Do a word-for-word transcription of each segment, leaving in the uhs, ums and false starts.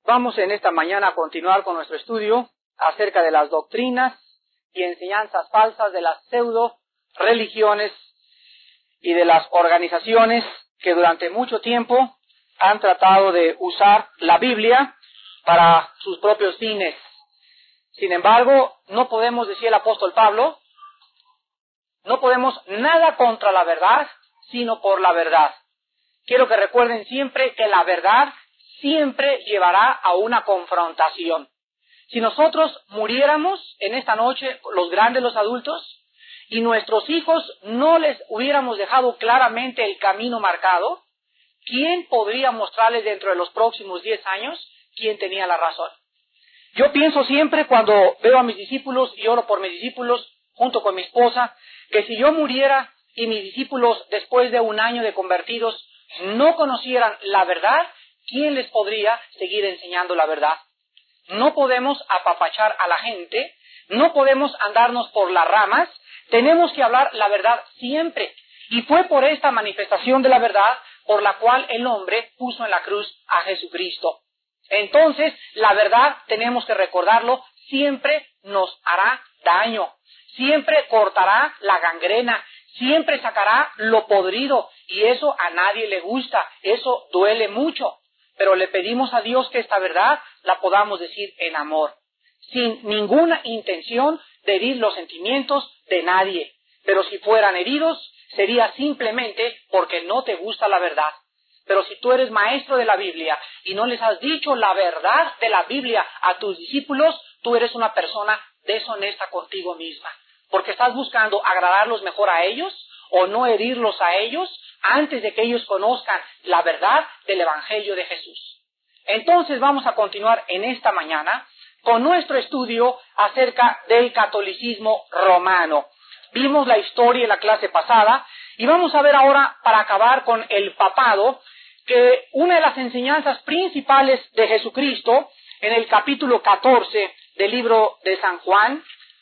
Vamos en esta mañana a continuar con nuestro estudio acerca de las doctrinas y enseñanzas falsas de las pseudo religiones y de las organizaciones que durante mucho tiempo han tratado de usar la Biblia para sus propios fines. Sin embargo, no podemos, decía el apóstol Pablo, no podemos nada contra la verdad, sino por la verdad. Quiero que recuerden siempre que la verdad siempre llevará a una confrontación. Si nosotros muriéramos en esta noche, los grandes, los adultos, y nuestros hijos no les hubiéramos dejado claramente el camino marcado, ¿quién podría mostrarles dentro de los próximos diez años quién tenía la razón? Yo pienso siempre cuando veo a mis discípulos y oro por mis discípulos junto con mi esposa, que si yo muriera y mis discípulos después de un año de convertidos no conocieran la verdad, ¿quién les podría seguir enseñando la verdad? No podemos apapachar a la gente, no podemos andarnos por las ramas, tenemos que hablar la verdad siempre. Y fue por esta manifestación de la verdad por la cual el hombre puso en la cruz a Jesucristo. Entonces, la verdad, tenemos que recordarlo, siempre nos hará daño, siempre cortará la gangrena, siempre sacará lo podrido, y eso a nadie le gusta, eso duele mucho. Pero le pedimos a Dios que esta verdad la podamos decir en amor, sin ninguna intención de herir los sentimientos de nadie. Pero si fueran heridos, sería simplemente porque no te gusta la verdad. Pero si tú eres maestro de la Biblia y no les has dicho la verdad de la Biblia a tus discípulos, tú eres una persona deshonesta contigo misma. Porque estás buscando agradarlos mejor a ellos o no herirlos a ellos antes de que ellos conozcan la verdad del Evangelio de Jesús. Entonces vamos a continuar en esta mañana con nuestro estudio acerca del catolicismo romano. Vimos la historia en la clase pasada y vamos a ver ahora, para acabar con el papado, que una de las enseñanzas principales de Jesucristo en el capítulo catorce del libro de San Juan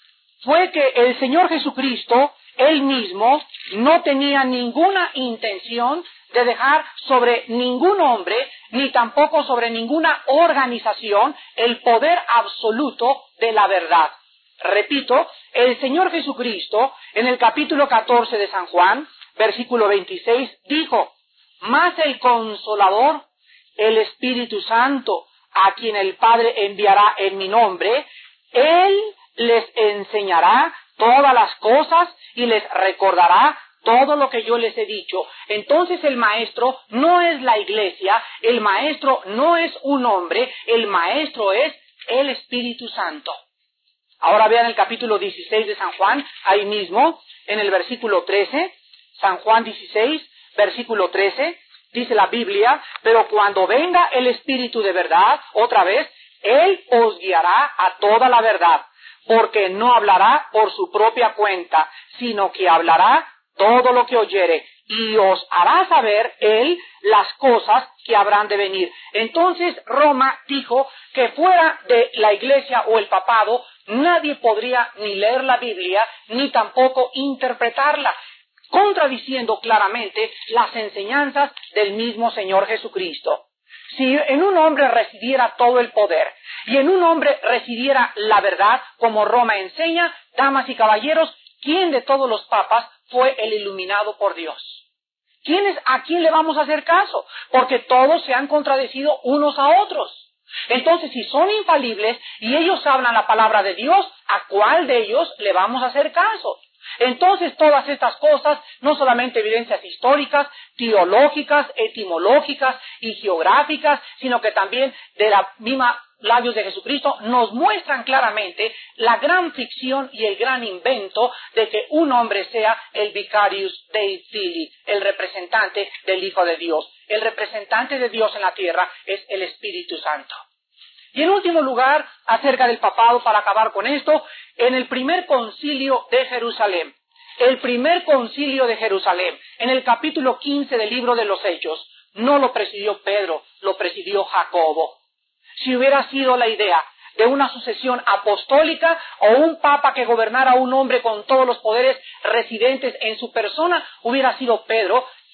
fue que el Señor Jesucristo, Él mismo, no tenía ninguna intención de dejar sobre ningún hombre, ni tampoco sobre ninguna organización, el poder absoluto de la verdad. Repito, el Señor Jesucristo, en el capítulo catorce de San Juan, versículo veintiséis, dijo: «Mas el Consolador, el Espíritu Santo, a quien el Padre enviará en mi nombre, Él les enseñará todas las cosas y les recordará todo lo que yo les he dicho». Entonces el maestro no es la iglesia, el maestro no es un hombre, el maestro es el Espíritu Santo. Ahora vean el capítulo dieciséis de San Juan, ahí mismo, en el versículo trece, San Juan dieciséis, versículo trece, dice la Biblia: «Pero cuando venga el Espíritu de verdad, otra vez, Él os guiará a toda la verdad, porque no hablará por su propia cuenta, sino que hablará todo lo que oyere, y os hará saber Él las cosas que habrán de venir». Entonces Roma dijo que fuera de la iglesia o el papado, nadie podría ni leer la Biblia, ni tampoco interpretarla, contradiciendo claramente las enseñanzas del mismo Señor Jesucristo. Si en un hombre residiera todo el poder, y en un hombre residiera la verdad, como Roma enseña, damas y caballeros, ¿quién de todos los papas fue el iluminado por Dios? ¿Quién es, a quién le vamos a hacer caso? Porque todos se han contradecido unos a otros. Entonces, si son infalibles y ellos hablan la palabra de Dios, ¿a cuál de ellos le vamos a hacer caso? Entonces, todas estas cosas, no solamente evidencias históricas, teológicas, etimológicas y geográficas, sino que también de la misma labios de Jesucristo, nos muestran claramente la gran ficción y el gran invento de que un hombre sea el Vicarius Dei Filii, el representante del Hijo de Dios. El representante de Dios en la tierra es el Espíritu Santo. Y en último lugar, acerca del papado, para acabar con esto, en el primer concilio de Jerusalén, el primer concilio de Jerusalén, en el capítulo quince del libro de los Hechos, no lo presidió Pedro, lo presidió Jacobo. Si hubiera sido la idea de una sucesión apostólica o un papa que gobernara a un hombre con todos los poderes residentes en su persona, hubiera sido Pedro,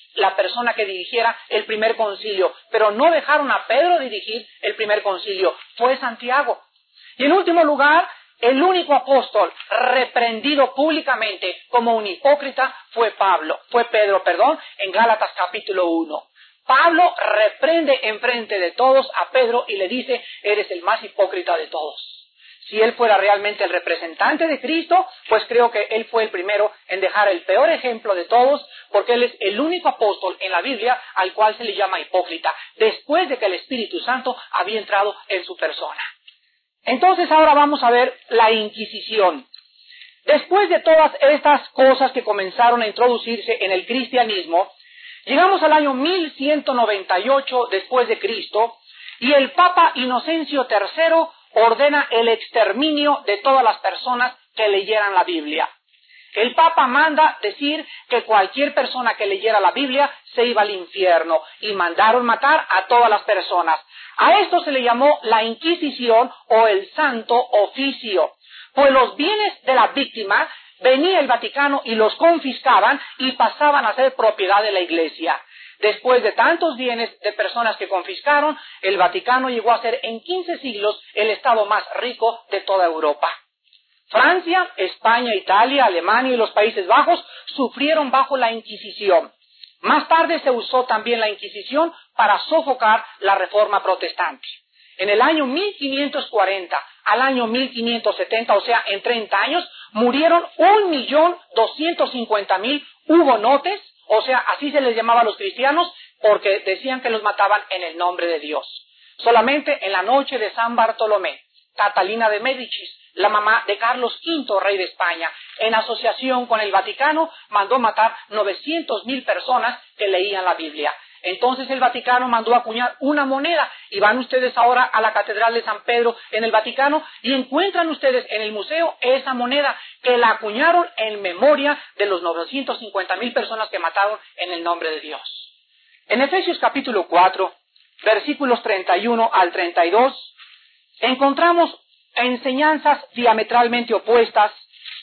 la persona que dirigiera el primer concilio, pero no dejaron a Pedro dirigir el primer concilio, fue Santiago. Y en último lugar, el único apóstol reprendido públicamente como un hipócrita fue Pablo, fue Pedro, perdón, en Gálatas capítulo uno. Pablo reprende enfrente de todos a Pedro y le dice, eres el más hipócrita de todos. Si él fuera realmente el representante de Cristo, pues creo que él fue el primero en dejar el peor ejemplo de todos, porque él es el único apóstol en la Biblia al cual se le llama hipócrita, después de que el Espíritu Santo había entrado en su persona. Entonces ahora vamos a ver la Inquisición. Después de todas estas cosas que comenzaron a introducirse en el cristianismo, llegamos al año mil ciento noventa y ocho después de Cristo, y el Papa Inocencio tercero ordena el exterminio de todas las personas que leyeran la Biblia. El Papa manda decir que cualquier persona que leyera la Biblia se iba al infierno, y mandaron matar a todas las personas. A esto se le llamó la Inquisición o el Santo Oficio, pues los bienes de la víctima venía el Vaticano y los confiscaban y pasaban a ser propiedad de la Iglesia. Después de tantos bienes de personas que confiscaron, el Vaticano llegó a ser en quince siglos el estado más rico de toda Europa. Francia, España, Italia, Alemania y los Países Bajos sufrieron bajo la Inquisición. Más tarde se usó también la Inquisición para sofocar la Reforma Protestante. En el año mil quinientos cuarenta al año mil quinientos setenta, o sea, en treinta años, murieron un millón doscientos cincuenta mil hugonotes, o sea, así se les llamaba a los cristianos, porque decían que los mataban en el nombre de Dios. Solamente en la noche de San Bartolomé, Catalina de Médicis, la mamá de Carlos quinto, rey de España, en asociación con el Vaticano, mandó matar novecientas mil personas que leían la Biblia. Entonces el Vaticano mandó acuñar una moneda, y van ustedes ahora a la Catedral de San Pedro en el Vaticano y encuentran ustedes en el museo esa moneda que la acuñaron en memoria de los novecientas cincuenta mil personas que mataron en el nombre de Dios. En Efesios capítulo cuatro, versículos treinta y uno al treinta y dos, encontramos enseñanzas diametralmente opuestas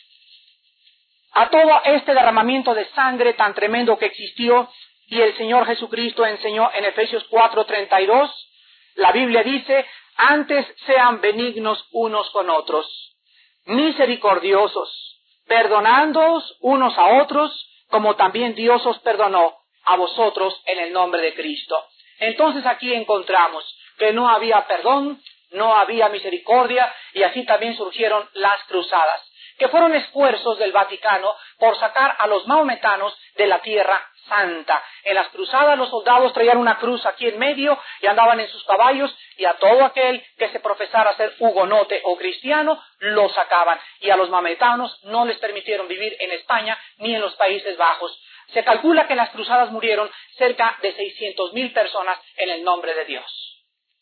a todo este derramamiento de sangre tan tremendo que existió. Y el Señor Jesucristo enseñó en Efesios cuatro treinta y dos, la Biblia dice, antes sean benignos unos con otros, misericordiosos, perdonándoos unos a otros, como también Dios os perdonó a vosotros en el nombre de Cristo. Entonces aquí encontramos que no había perdón, no había misericordia, y así también surgieron las cruzadas, que fueron esfuerzos del Vaticano por sacar a los maometanos de la tierra santa. En las cruzadas los soldados traían una cruz aquí en medio y andaban en sus caballos, y a todo aquel que se profesara ser hugonote o cristiano lo sacaban, y a los maometanos no les permitieron vivir en España ni en los Países Bajos. Se calcula que en las cruzadas murieron cerca de seiscientas mil personas en el nombre de Dios.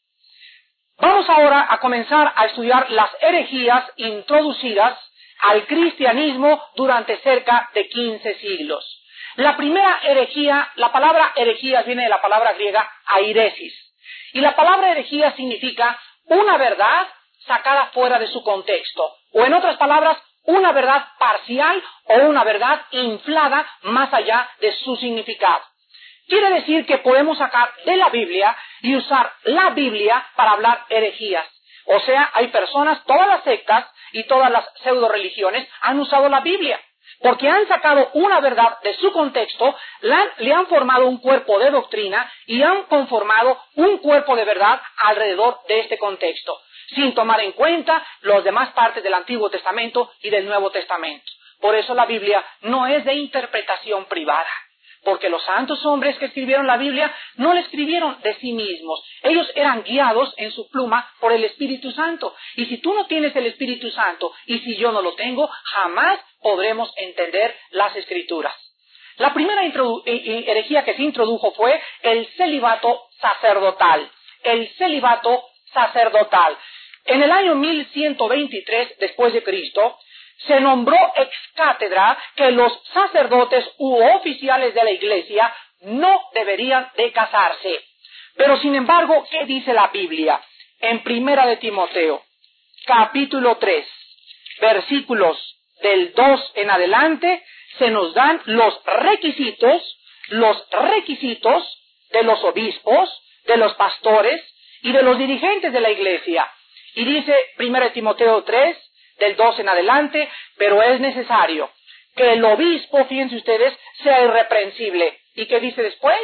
Vamos ahora a comenzar a estudiar las herejías introducidas al cristianismo durante cerca de quince siglos. La primera herejía, la palabra herejía viene de la palabra griega airesis, y la palabra herejía significa una verdad sacada fuera de su contexto, o en otras palabras, una verdad parcial o una verdad inflada más allá de su significado. Quiere decir que podemos sacar de la Biblia y usar la Biblia para hablar herejías. O sea, hay personas, todas las sectas y todas las pseudo religiones han usado la Biblia, porque han sacado una verdad de su contexto, la, le han formado un cuerpo de doctrina y han conformado un cuerpo de verdad alrededor de este contexto, sin tomar en cuenta las demás partes del Antiguo Testamento y del Nuevo Testamento. Por eso la Biblia no es de interpretación privada, porque los santos hombres que escribieron la Biblia no la escribieron de sí mismos. Ellos eran guiados en su pluma por el Espíritu Santo. Y si tú no tienes el Espíritu Santo, y si yo no lo tengo, jamás podremos entender las Escrituras. La primera herejía que se introdujo fue el celibato sacerdotal. El celibato sacerdotal. En el año mil ciento veintitrés después de Cristo, se nombró ex cátedra que los sacerdotes u oficiales de la Iglesia no deberían de casarse. Pero sin embargo, ¿qué dice la Biblia? En Primera de Timoteo, capítulo tres, versículos del dos en adelante, se nos dan los requisitos los requisitos de los obispos, de los pastores y de los dirigentes de la iglesia. Y dice primero Timoteo tres, del doce en adelante, pero es necesario que el obispo, fíjense ustedes, sea irreprensible. ¿Y qué dice después?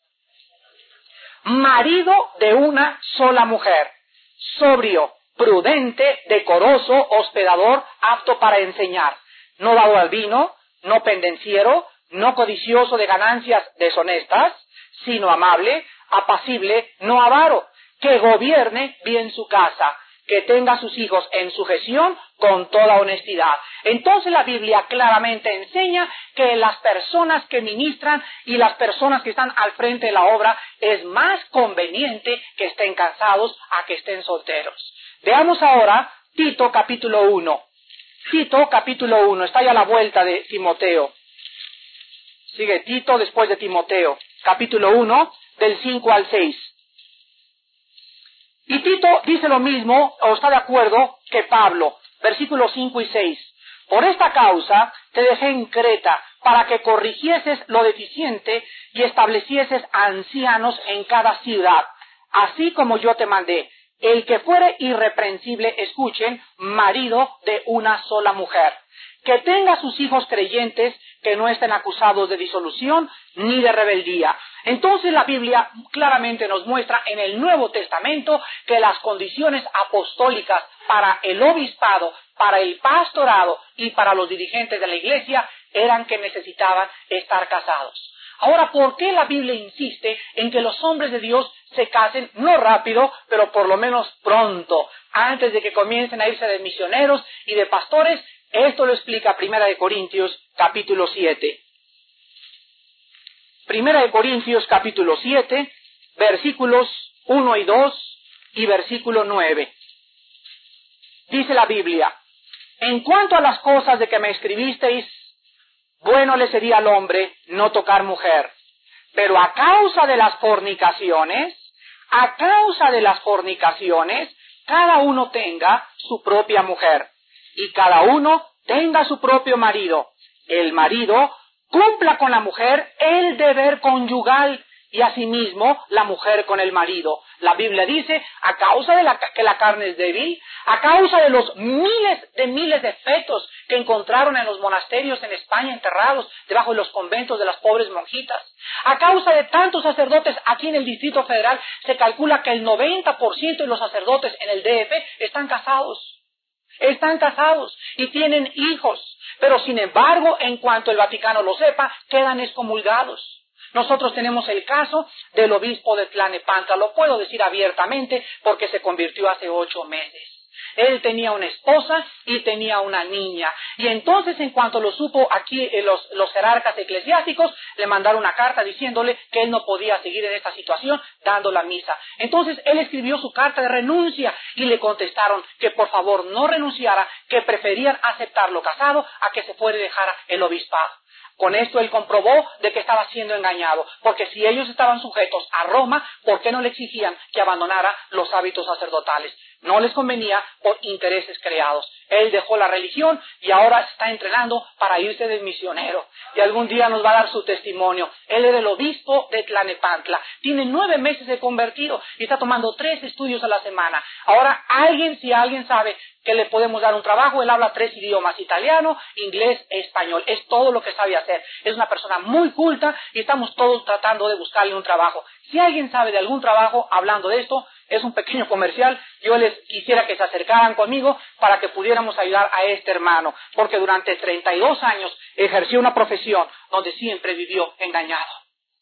Marido de una sola mujer, sobrio, prudente, decoroso, hospedador, apto para enseñar, no dado al vino, no pendenciero, no codicioso de ganancias deshonestas, sino amable, apacible, no avaro, que gobierne bien su casa, que tenga a sus hijos en sujeción con toda honestidad. Entonces la Biblia claramente enseña que las personas que ministran y las personas que están al frente de la obra es más conveniente que estén casados a que estén solteros. Veamos ahora Tito capítulo uno. Tito capítulo uno, está ya a la vuelta de Timoteo. Sigue Tito después de Timoteo, capítulo uno, del cinco al seis. Y Tito dice lo mismo, o está de acuerdo, que Pablo, versículos cinco y seis. Por esta causa te dejé en Creta, para que corrigieses lo deficiente y establecieses ancianos en cada ciudad, así como yo te mandé. El que fuere irreprensible, escuchen, marido de una sola mujer, que tenga sus hijos creyentes, que no estén acusados de disolución ni de rebeldía. Entonces la Biblia claramente nos muestra en el Nuevo Testamento que las condiciones apostólicas para el obispado, para el pastorado y para los dirigentes de la iglesia eran que necesitaban estar casados. Ahora, ¿por qué la Biblia insiste en que los hombres de Dios se casen, no rápido, pero por lo menos pronto, antes de que comiencen a irse de misioneros y de pastores? Esto lo explica Primera de Corintios, capítulo siete. Primera de Corintios, capítulo siete, versículos uno y dos y versículo nueve. Dice la Biblia: en cuanto a las cosas de que me escribisteis, bueno le sería al hombre no tocar mujer, pero a causa de las fornicaciones, a causa de las fornicaciones, cada uno tenga su propia mujer, y cada uno tenga su propio marido. El marido cumpla con la mujer el deber conyugal, y asimismo la mujer con el marido. La Biblia dice, a causa de la, que la carne es débil, a causa de los miles de miles de fetos que encontraron en los monasterios en España enterrados debajo de los conventos de las pobres monjitas, a causa de tantos sacerdotes aquí en el Distrito Federal, se calcula que el noventa por ciento de los sacerdotes en el D F están casados. Están casados y tienen hijos, pero sin embargo, en cuanto el Vaticano lo sepa, quedan excomulgados. Nosotros tenemos el caso del obispo de Tlalnepantla, lo puedo decir abiertamente porque se convirtió hace ocho meses. Él tenía una esposa y tenía una niña, y entonces en cuanto lo supo aquí eh, los, los jerarcas eclesiásticos, le mandaron una carta diciéndole que él no podía seguir en esta situación dando la misa. Entonces él escribió su carta de renuncia y le contestaron que por favor no renunciara, que preferían aceptarlo casado a que se fuera y dejara el obispado. Con esto él comprobó de que estaba siendo engañado, porque si ellos estaban sujetos a Roma, ¿por qué no le exigían que abandonara los hábitos sacerdotales? No les convenía por intereses creados. Él dejó la religión y ahora se está entrenando para irse de misionero. Y algún día nos va a dar su testimonio. Él era el obispo de Tlalnepantla. Tiene nueve meses de convertido y está tomando tres estudios a la semana. Ahora, alguien, si alguien sabe que le podemos dar un trabajo, él habla tres idiomas: italiano, inglés, español. Es todo lo que sabe hacer. Es una persona muy culta y estamos todos tratando de buscarle un trabajo. Si alguien sabe de algún trabajo hablando de esto, es un pequeño comercial, yo les quisiera que se acercaran conmigo para que pudiéramos ayudar a este hermano, porque durante treinta y dos años ejerció una profesión donde siempre vivió engañado.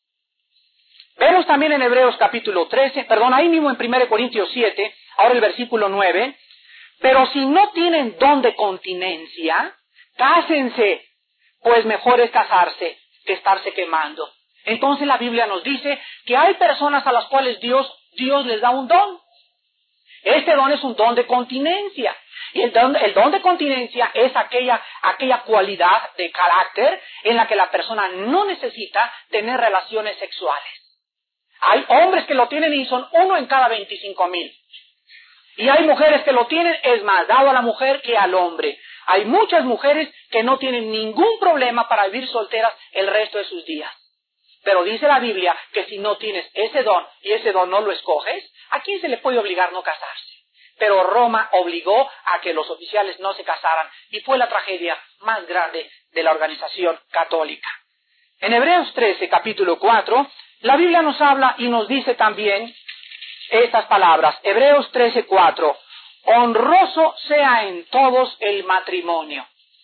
Vemos también en Hebreos capítulo trece, perdón, ahí mismo en Primera de Corintios siete, ahora el versículo nueve, pero si no tienen don de continencia, cásense, pues mejor es casarse que estarse quemando. Entonces la Biblia nos dice que hay personas a las cuales Dios, Dios les da un don. Este don es un don de continencia. Y el don, el don de continencia es aquella, aquella cualidad de carácter en la que la persona no necesita tener relaciones sexuales. Hay hombres que lo tienen y son uno en cada veinticinco mil. Y hay mujeres que lo tienen, es más dado a la mujer que al hombre. Hay muchas mujeres que no tienen ningún problema para vivir solteras el resto de sus días. Pero dice la Biblia que si no tienes ese don y ese don no lo escoges, ¿a quién se le puede obligar no casarse? Pero Roma obligó a que los oficiales no se casaran y fue la tragedia más grande de la organización católica. En Hebreos trece, capítulo cuatro, la Biblia nos habla y nos dice también estas palabras. Hebreos trece, cuatro. Honroso sea en todos el matrimonio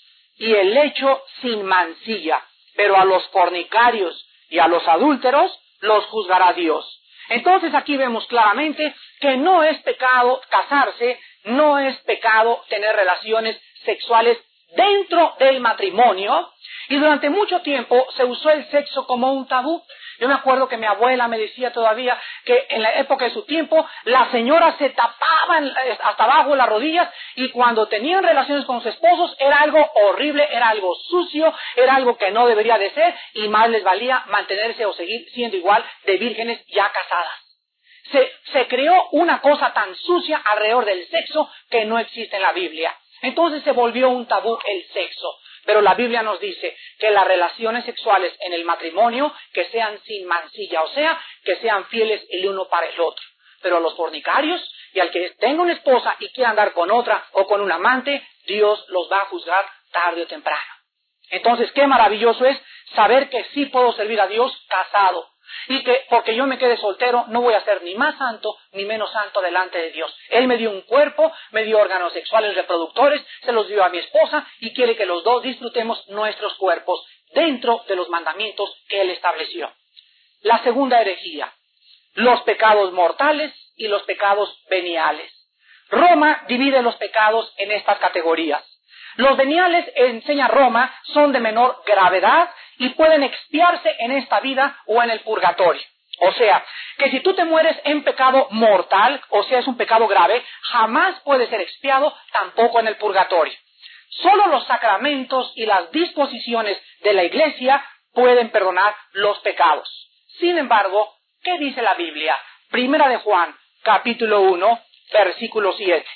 y el lecho sin mancilla, pero a los fornicarios y a los adúlteros los juzgará Dios. Entonces aquí vemos claramente que no es pecado casarse, no es pecado tener relaciones sexuales dentro del matrimonio, y durante mucho tiempo se usó el sexo como un tabú. Yo me acuerdo que mi abuela me decía todavía que en la época de su tiempo las señoras se tapaban hasta abajo de las rodillas y cuando tenían relaciones con sus esposos era algo horrible, era algo sucio, era algo que no debería de ser y más les valía mantenerse o seguir siendo igual de vírgenes ya casadas. Se, se creó una cosa tan sucia alrededor del sexo que no existe en la Biblia. Entonces se volvió un tabú el sexo. Pero la Biblia nos dice que las relaciones sexuales en el matrimonio que sean sin mancilla, o sea, que sean fieles el uno para el otro. Pero a los fornicarios y al que tenga una esposa y quiera andar con otra o con un amante, Dios los va a juzgar tarde o temprano. Entonces, qué maravilloso es saber que sí puedo servir a Dios casado. Y que porque yo me quede soltero no voy a ser ni más santo ni menos santo delante de Dios. Él me dio un cuerpo, me dio órganos sexuales reproductores, se los dio a mi esposa y quiere que los dos disfrutemos nuestros cuerpos dentro de los mandamientos que Él estableció. La segunda herejía, los pecados mortales y los pecados veniales. Roma divide los pecados en estas categorías. Los veniales, enseña Roma, son de menor gravedad y pueden expiarse en esta vida o en el purgatorio. O sea, que si tú te mueres en pecado mortal, o sea, es un pecado grave, jamás puede ser expiado, tampoco en el purgatorio. Solo los sacramentos y las disposiciones de la Iglesia pueden perdonar los pecados. Sin embargo, ¿qué dice la Biblia? Primera de Juan, capítulo uno, versículo siete.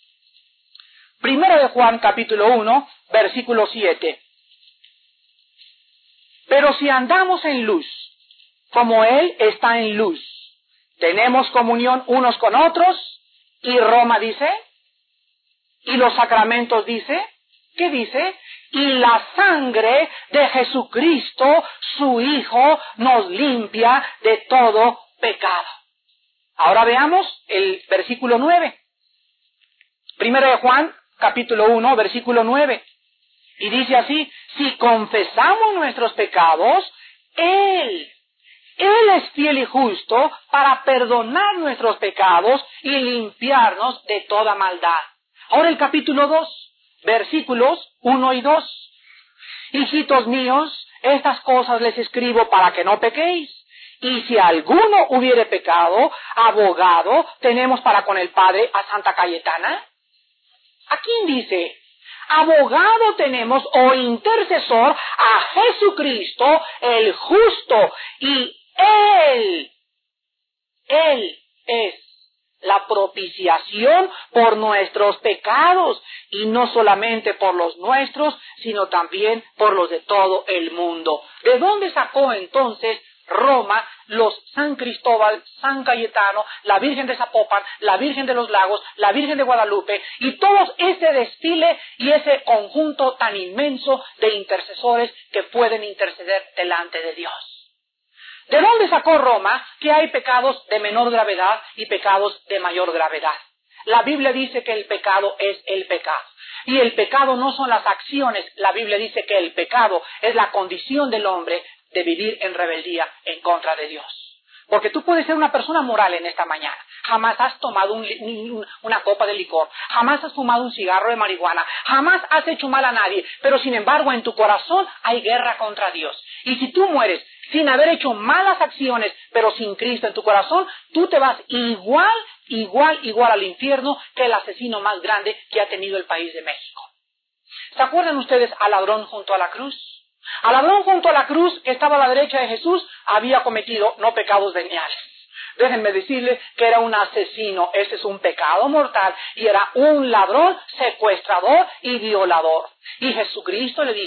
Primera de Juan, capítulo uno, versículo siete. Pero si andamos en luz, como Él está en luz, tenemos comunión unos con otros, y Roma dice, y los sacramentos dice, ¿qué dice? Y la sangre de Jesucristo, su Hijo, nos limpia de todo pecado. Ahora veamos el versículo nueve. Primera de Juan, capítulo uno, versículo nueve. Y dice así, si confesamos nuestros pecados, Él, Él es fiel y justo para perdonar nuestros pecados y limpiarnos de toda maldad. Ahora el capítulo dos, versículos uno y dos. Hijitos míos, estas cosas les escribo para que no pequéis. Y si alguno hubiere pecado, abogado tenemos para con el Padre a Santa Cayetana. ¿A quién dice? Abogado tenemos o intercesor a Jesucristo el justo, y Él, Él es la propiciación por nuestros pecados, y no solamente por los nuestros, sino también por los de todo el mundo. ¿De dónde sacó entonces Roma los San Cristóbal, San Cayetano, la Virgen de Zapopan, la Virgen de los Lagos, la Virgen de Guadalupe y todo ese desfile y ese conjunto tan inmenso de intercesores que pueden interceder delante de Dios? ¿De dónde sacó Roma que hay pecados de menor gravedad y pecados de mayor gravedad? La Biblia dice que el pecado es el pecado. Y el pecado no son las acciones. La Biblia dice que el pecado es la condición del hombre de vivir en rebeldía en contra de Dios. Porque tú puedes ser una persona moral en esta mañana. Jamás has tomado un, un, una copa de licor. Jamás has fumado un cigarro de marihuana. Jamás has hecho mal a nadie. Pero sin embargo en tu corazón hay guerra contra Dios. Y si tú mueres sin haber hecho malas acciones, pero sin Cristo en tu corazón, tú te vas igual, igual, igual al infierno que el asesino más grande que ha tenido el país de México. ¿Se acuerdan ustedes al ladrón junto a la cruz? Al ladrón junto a la cruz, que estaba a la derecha de Jesús, había cometido no pecados veniales. Déjenme decirle que era un asesino. Ese es un pecado mortal. Y era un ladrón, secuestrador y violador. Y Jesucristo le dijo,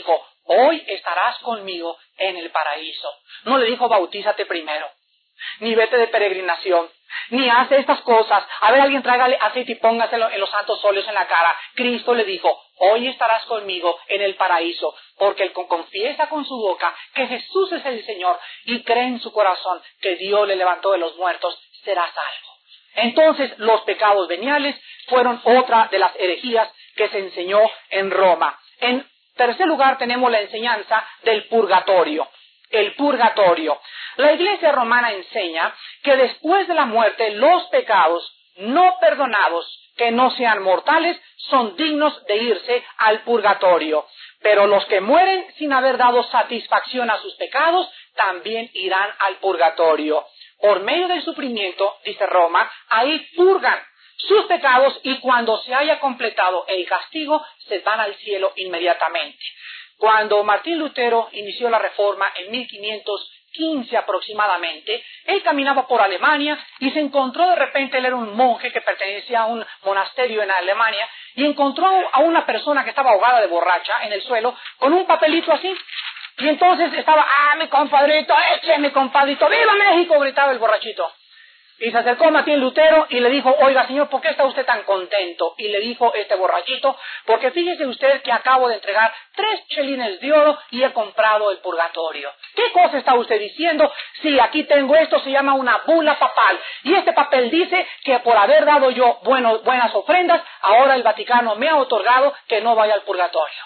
hoy estarás conmigo en el paraíso. No le dijo, bautízate primero, ni vete de peregrinación, ni hace estas cosas. A ver, alguien tráigale aceite y póngaselo en los santos óleos en la cara. Cristo le dijo, hoy estarás conmigo en el paraíso, porque el que confiesa con su boca que Jesús es el Señor y cree en su corazón que Dios le levantó de los muertos, será salvo. Entonces, los pecados veniales fueron otra de las herejías que se enseñó en Roma. En tercer lugar, tenemos la enseñanza del purgatorio. El purgatorio. La Iglesia romana enseña que después de la muerte, los pecados no perdonados, que no sean mortales, son dignos de irse al purgatorio. Pero los que mueren sin haber dado satisfacción a sus pecados, también irán al purgatorio. Por medio del sufrimiento, dice Roma, ahí purgan sus pecados y cuando se haya completado el castigo, se van al cielo inmediatamente. Cuando Martín Lutero inició la Reforma en mil quinientos quince aproximadamente, él caminaba por Alemania y se encontró de repente, él era un monje que pertenecía a un monasterio en Alemania, y encontró a una persona que estaba ahogada de borracha en el suelo con un papelito así. Y entonces estaba, ah, mi compadrito, eche mi compadrito, ¡viva México!, gritaba el borrachito. Y se acercó a Martín Lutero y le dijo, oiga señor, ¿por qué está usted tan contento? Y le dijo este borrachito, porque fíjese usted que acabo de entregar tres chelines de oro y he comprado el purgatorio. ¿Qué cosa está usted diciendo? Sí, aquí tengo esto, se llama una bula papal. Y este papel dice que por haber dado yo bueno, buenas ofrendas, ahora el Vaticano me ha otorgado que no vaya al purgatorio.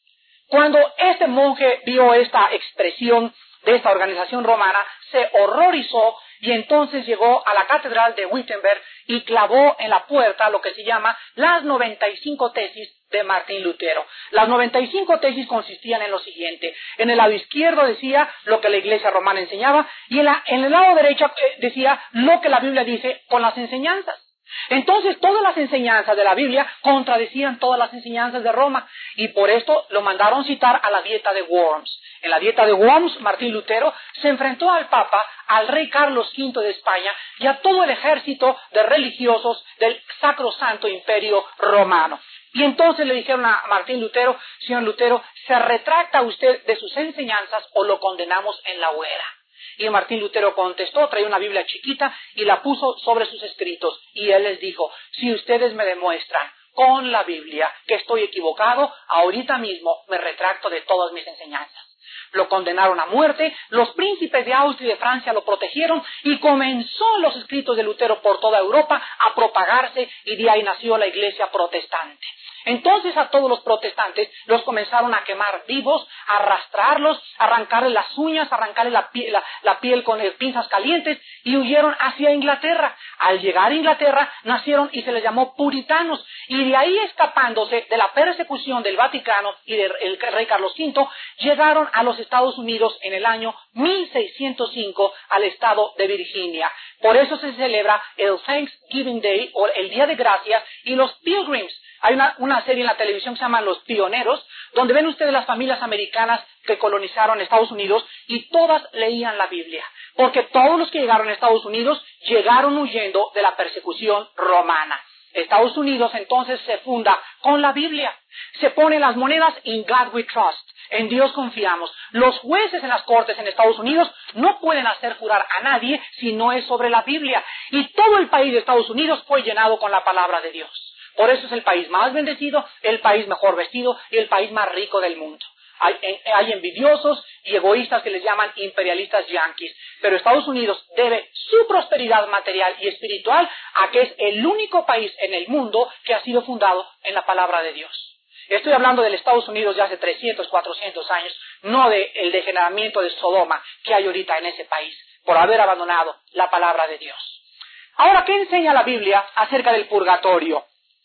Cuando este monje vio esta expresión de esta organización romana, se horrorizó y entonces llegó a la catedral de Wittenberg y clavó en la puerta lo que se llama las noventa y cinco tesis de Martín Lutero. Las noventa y cinco tesis consistían en lo siguiente. En el lado izquierdo decía lo que la Iglesia romana enseñaba y en, la, en el lado derecho decía lo que la Biblia dice con las enseñanzas. Entonces todas las enseñanzas de la Biblia contradecían todas las enseñanzas de Roma y por esto lo mandaron citar a la dieta de Worms. En la dieta de Worms, Martín Lutero se enfrentó al Papa, al rey Carlos quinto de España y a todo el ejército de religiosos del Sacrosanto Imperio Romano. Y entonces le dijeron a Martín Lutero, señor Lutero, ¿se retracta usted de sus enseñanzas o lo condenamos en la hoguera? Y Martín Lutero contestó, traía una Biblia chiquita y la puso sobre sus escritos. Y él les dijo, si ustedes me demuestran con la Biblia que estoy equivocado, ahorita mismo me retracto de todas mis enseñanzas. Lo condenaron a muerte, los príncipes de Austria y de Francia lo protegieron y comenzó los escritos de Lutero por toda Europa a propagarse y de ahí nació la Iglesia protestante. Entonces a todos los protestantes los comenzaron a quemar vivos, a arrastrarlos, a arrancarles las uñas, a arrancarles la piel, la, la piel con pinzas calientes y huyeron hacia Inglaterra. Al llegar a Inglaterra nacieron y se les llamó puritanos y de ahí escapándose de la persecución del Vaticano y del rey Carlos quinto, llegaron a los Estados Unidos en el año mil seiscientos cinco al estado de Virginia. Por eso se celebra el Thanksgiving Day o el Día de Gracias y los Pilgrims. Hay una, una serie en la televisión que se llama Los Pioneros, donde ven ustedes las familias americanas que colonizaron Estados Unidos y todas leían la Biblia. Porque todos los que llegaron a Estados Unidos llegaron huyendo de la persecución romana. Estados Unidos entonces se funda con la Biblia. Se ponen las monedas In God We Trust. En Dios confiamos. Los jueces en las cortes en Estados Unidos no pueden hacer jurar a nadie si no es sobre la Biblia. Y todo el país de Estados Unidos fue llenado con la palabra de Dios. Por eso es el país más bendecido, el país mejor vestido y el país más rico del mundo. Hay, hay envidiosos y egoístas que les llaman imperialistas yanquis, pero Estados Unidos debe su prosperidad material y espiritual a que es el único país en el mundo que ha sido fundado en la palabra de Dios. Estoy hablando del Estados Unidos de hace trescientos, cuatrocientos años, no del degeneramiento de Sodoma que hay ahorita en ese país, por haber abandonado la palabra de Dios. Ahora, ¿qué enseña la Biblia acerca del purgatorio?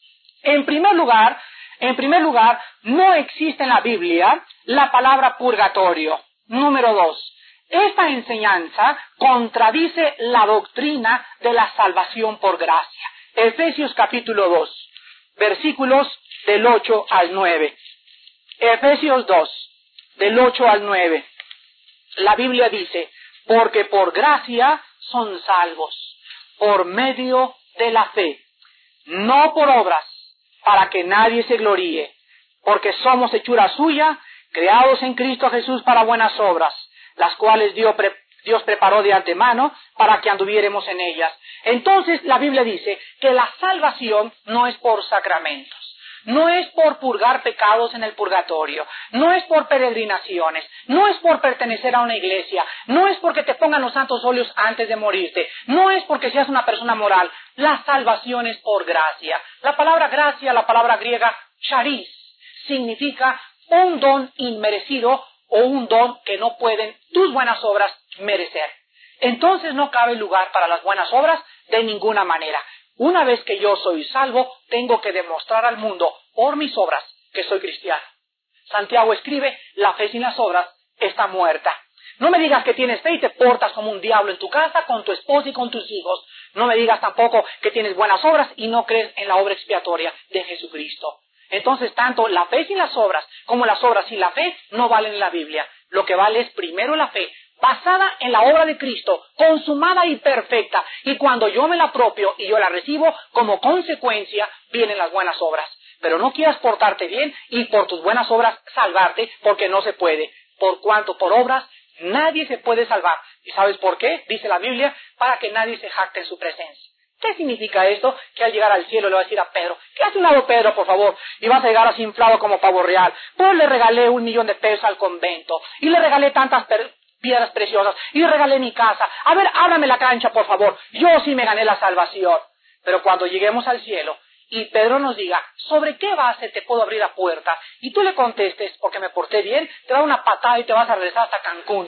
En primer lugar, en primer lugar, no existe en la Biblia la palabra purgatorio. Número dos, esta enseñanza contradice la doctrina de la salvación por gracia. Efesios capítulo dos, versículos del ocho al nueve. Efesios dos, del ocho al nueve. La Biblia dice, porque por gracia son salvos, por medio de la fe, no por obras, para que nadie se gloríe, porque somos hechura suya, creados en Cristo Jesús para buenas obras, las cuales Dios, pre Dios preparó de antemano para que anduviéramos en ellas. Entonces la Biblia dice que la salvación no es por sacramentos, no es por purgar pecados en el purgatorio, no es por peregrinaciones, no es por pertenecer a una iglesia, no es porque te pongan los santos óleos antes de morirte, no es porque seas una persona moral. La salvación es por gracia. La palabra gracia, la palabra griega charis, significa un don inmerecido o un don que no pueden tus buenas obras merecer. Entonces no cabe lugar para las buenas obras de ninguna manera. Una vez que yo soy salvo, tengo que demostrar al mundo por mis obras que soy cristiano. Santiago escribe, la fe sin las obras está muerta. No me digas que tienes fe y te portas como un diablo en tu casa, con tu esposa y con tus hijos. No me digas tampoco que tienes buenas obras y no crees en la obra expiatoria de Jesucristo. Entonces, tanto la fe sin las obras como las obras sin la fe no valen en la Biblia. Lo que vale es primero la fe, basada en la obra de Cristo, consumada y perfecta. Y cuando yo me la apropio y yo la recibo, como consecuencia vienen las buenas obras. Pero no quieras portarte bien y por tus buenas obras salvarte, porque no se puede. Por cuanto por obras nadie se puede salvar. ¿Y sabes por qué? Dice la Biblia, para que nadie se jacte en su presencia. ¿Qué significa esto? Que al llegar al cielo le va a decir a Pedro, ¿qué hace un lado Pedro, por favor? Y vas a llegar así inflado como pavo real. Pues le regalé un millón de pesos al convento, y le regalé tantas piedras preciosas, y le regalé mi casa. A ver, ábrame la cancha, por favor. Yo sí me gané la salvación. Pero cuando lleguemos al cielo, y Pedro nos diga, ¿sobre qué base te puedo abrir la puerta? Y tú le contestes, porque me porté bien, te da una patada y te vas a regresar hasta Cancún.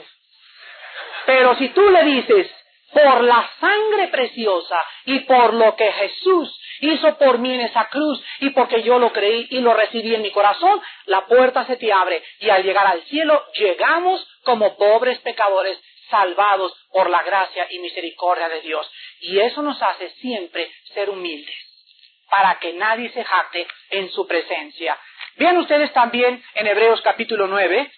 Pero si tú le dices, por la sangre preciosa y por lo que Jesús hizo por mí en esa cruz y porque yo lo creí y lo recibí en mi corazón, la puerta se te abre y al llegar al cielo llegamos como pobres pecadores salvados por la gracia y misericordia de Dios. Y eso nos hace siempre ser humildes, para que nadie se jacte en su presencia. Vean ustedes también en Hebreos capítulo nueve,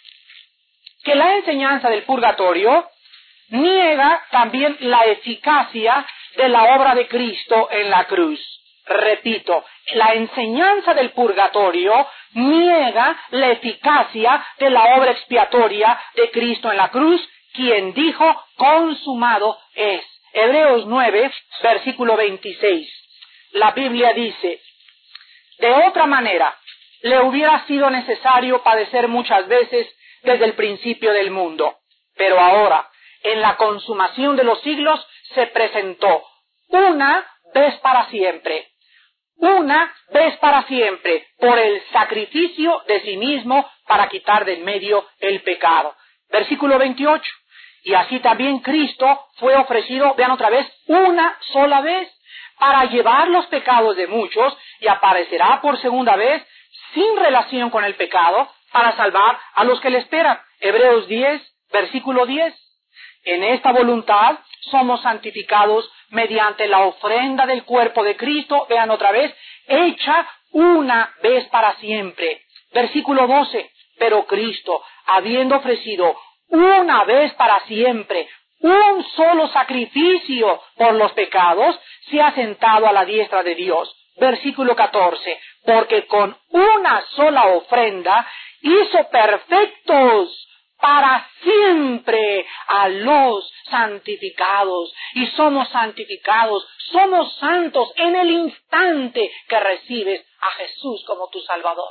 que la enseñanza del purgatorio niega también la eficacia de la obra de Cristo en la cruz. Repito, la enseñanza del purgatorio niega la eficacia de la obra expiatoria de Cristo en la cruz, quien dijo, consumado es. Hebreos nueve, versículo veintiséis. La Biblia dice, de otra manera, le hubiera sido necesario padecer muchas veces desde el principio del mundo, pero ahora, en la consumación de los siglos, se presentó una vez para siempre, una vez para siempre, por el sacrificio de sí mismo para quitar de en medio el pecado. Versículo veintiocho. Y así también Cristo fue ofrecido, vean otra vez, una sola vez, para llevar los pecados de muchos, y aparecerá por segunda vez, sin relación con el pecado, para salvar a los que le esperan. Hebreos diez, versículo diez. En esta voluntad somos santificados mediante la ofrenda del cuerpo de Cristo, vean otra vez, hecha una vez para siempre. Versículo doce. Pero Cristo, habiendo ofrecido una vez para siempre un solo sacrificio por los pecados, se ha sentado a la diestra de Dios. Versículo catorce. Porque con una sola ofrenda hizo perfectos para siempre a los santificados. Y somos santificados, somos santos en el instante que recibes a Jesús como tu Salvador.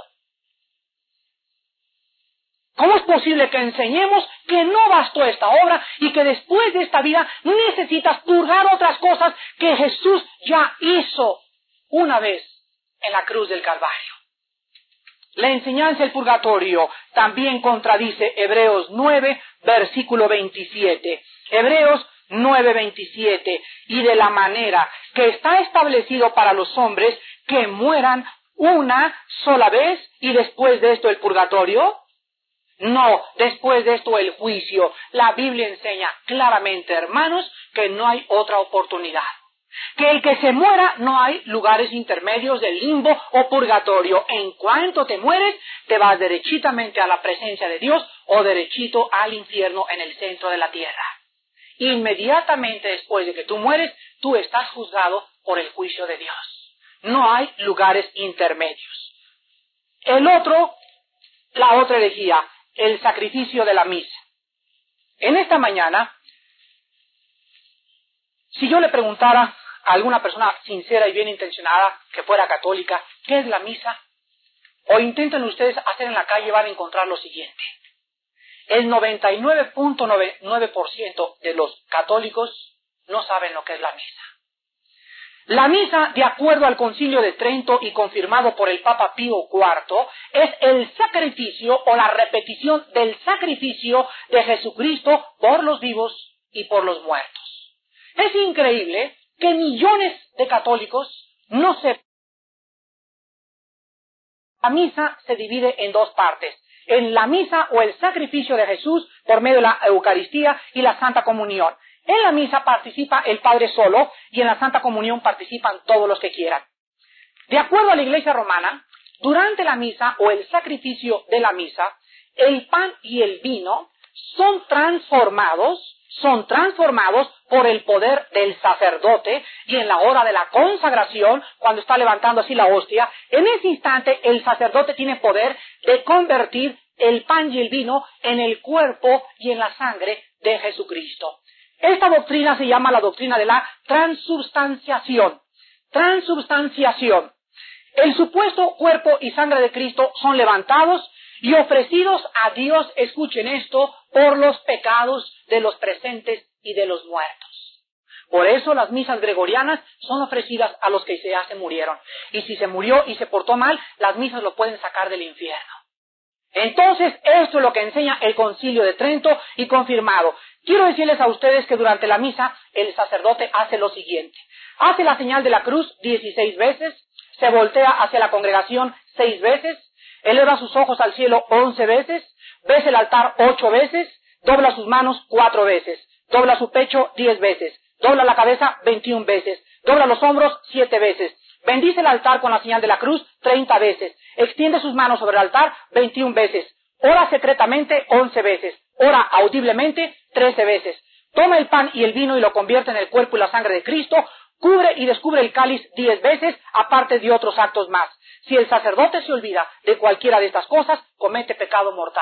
¿Cómo es posible que enseñemos que no bastó esta obra y que después de esta vida necesitas purgar otras cosas que Jesús ya hizo una vez en la cruz del Calvario? La enseñanza del purgatorio también contradice Hebreos nueve, versículo veintisiete. Hebreos nueve, veintisiete. Y de la manera que está establecido para los hombres que mueran una sola vez y después de esto el purgatorio. No, después de esto el juicio. La Biblia enseña claramente, hermanos, que no hay otra oportunidad. Que el que se muera no hay lugares intermedios de limbo o purgatorio. En cuanto te mueres, te vas derechitamente a la presencia de Dios o derechito al infierno en el centro de la tierra. Inmediatamente después de que tú mueres, tú estás juzgado por el juicio de Dios. No hay lugares intermedios. El otro la otra herejía, el sacrificio de la misa. En esta mañana, si yo le preguntara a alguna persona sincera y bien intencionada que fuera católica, ¿qué es la misa? O intenten ustedes hacer en la calle, van a encontrar lo siguiente. El noventa y nueve punto noventa y nueve por ciento de los católicos no saben lo que es la misa. La misa, de acuerdo al Concilio de Trento y confirmado por el Papa Pío cuarto, es el sacrificio o la repetición del sacrificio de Jesucristo por los vivos y por los muertos. Es increíble que millones de católicos no sepan. La misa se divide en dos partes. En la misa o el sacrificio de Jesús por medio de la Eucaristía y la Santa Comunión. En la misa participa el Padre solo y en la Santa Comunión participan todos los que quieran. De acuerdo a la Iglesia Romana, durante la misa o el sacrificio de la misa, el pan y el vino son transformados, son transformados por el poder del sacerdote y en la hora de la consagración, cuando está levantando así la hostia, en ese instante el sacerdote tiene poder de convertir el pan y el vino en el cuerpo y en la sangre de Jesucristo. Esta doctrina se llama la doctrina de la transubstanciación. Transubstanciación. El supuesto cuerpo y sangre de Cristo son levantados y ofrecidos a Dios, escuchen esto, por los pecados de los presentes y de los muertos. Por eso las misas gregorianas son ofrecidas a los que ya se murieron. Y si se murió y se portó mal, las misas lo pueden sacar del infierno. Entonces, esto es lo que enseña el Concilio de Trento y confirmado. Quiero decirles a ustedes que durante la misa el sacerdote hace lo siguiente. Hace la señal de la cruz dieciséis veces, se voltea hacia la congregación seis veces, eleva sus ojos al cielo once veces, besa el altar ocho veces, dobla sus manos cuatro veces, dobla su pecho diez veces, dobla la cabeza veintiuna veces, dobla los hombros siete veces, bendice el altar con la señal de la cruz treinta veces, extiende sus manos sobre el altar veintiuna veces, ora secretamente once veces, ora audiblemente trece veces, toma el pan y el vino y lo convierte en el cuerpo y la sangre de Cristo, cubre y descubre el cáliz diez veces, aparte de otros actos más. Si el sacerdote se olvida de cualquiera de estas cosas, comete pecado mortal.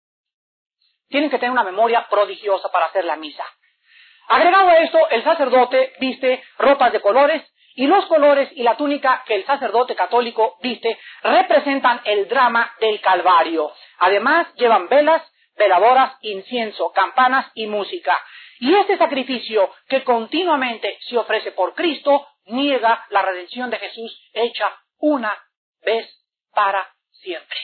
Tienen que tener una memoria prodigiosa para hacer la misa. Agregado a esto, el sacerdote viste ropas de colores, y los colores y la túnica que el sacerdote católico viste representan el drama del Calvario. Además, llevan velas, veladoras, incienso, campanas y música. Y este sacrificio que continuamente se ofrece por Cristo niega la redención de Jesús hecha una vez para siempre.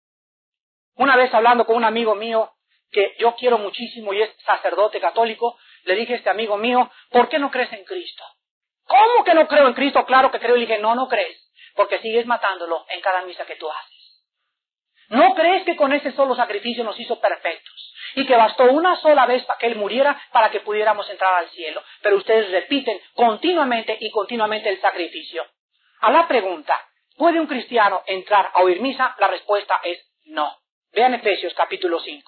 Una vez hablando con un amigo mío que yo quiero muchísimo y es sacerdote católico, le dije a este amigo mío, ¿por qué no crees en Cristo? ¿Cómo que no creo en Cristo? Claro que creo. Y le dije, no, no crees, porque sigues matándolo en cada misa que tú haces. ¿No crees que con ese solo sacrificio nos hizo perfectos? Y que bastó una sola vez para que Él muriera para que pudiéramos entrar al cielo. Pero ustedes repiten continuamente y continuamente el sacrificio. A la pregunta, ¿puede un cristiano entrar a oír misa? La respuesta es no. Vean Efesios capítulo cinco.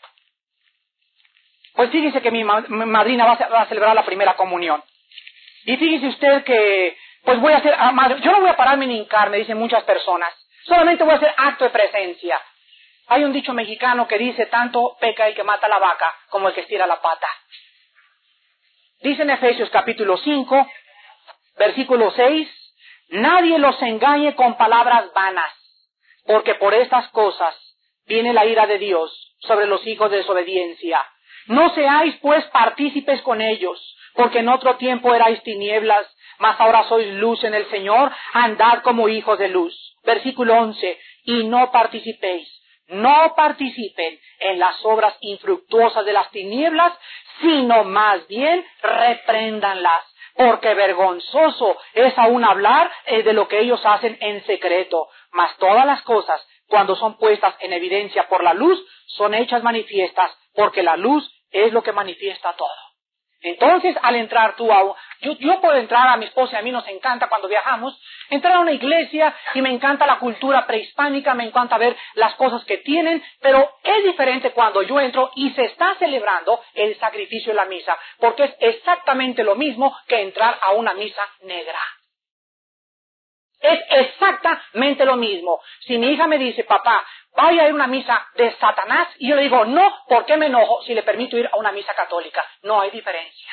Pues fíjese que mi madrina va a, va a celebrar la primera comunión. Y fíjese usted que, pues voy a hacer, yo no voy a pararme ni hincarme, dicen muchas personas. Solamente voy a hacer acto de presencia. Hay un dicho mexicano que dice, tanto peca el que mata la vaca como el que estira la pata. Dice en Efesios capítulo cinco, versículo seis, nadie los engañe con palabras vanas, porque por estas cosas viene la ira de Dios sobre los hijos de desobediencia. No seáis pues partícipes con ellos, porque en otro tiempo erais tinieblas, mas ahora sois luz en el Señor, andad como hijos de luz. Versículo once, y no participéis, no participen en las obras infructuosas de las tinieblas, sino más bien repréndanlas, porque vergonzoso es aún hablar eh, de lo que ellos hacen en secreto, mas todas las cosas, cuando son puestas en evidencia por la luz, son hechas manifiestas, porque la luz es lo que manifiesta todo. Entonces, al entrar tú a... Yo, yo puedo entrar, a mi esposa y a mí nos encanta cuando viajamos, entrar a una iglesia y me encanta la cultura prehispánica, me encanta ver las cosas que tienen, pero es diferente cuando yo entro y se está celebrando el sacrificio de la misa, porque es exactamente lo mismo que entrar a una misa negra. Es exactamente lo mismo. Si mi hija me dice, papá, vaya a ir a una misa de Satanás, y yo le digo, no, ¿por qué me enojo si le permito ir a una misa católica? No hay diferencia.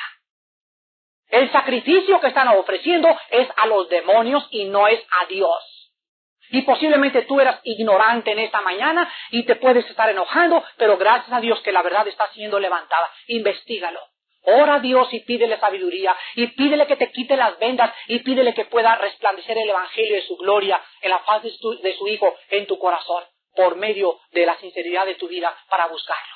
El sacrificio que están ofreciendo es a los demonios y no es a Dios. Y posiblemente tú eras ignorante en esta mañana y te puedes estar enojando, pero gracias a Dios que la verdad está siendo levantada. Investígalo. Ora a Dios y pídele sabiduría, y pídele que te quite las vendas, y pídele que pueda resplandecer el evangelio de su gloria en la faz de su, de su Hijo en tu corazón, por medio de la sinceridad de tu vida para buscarlo.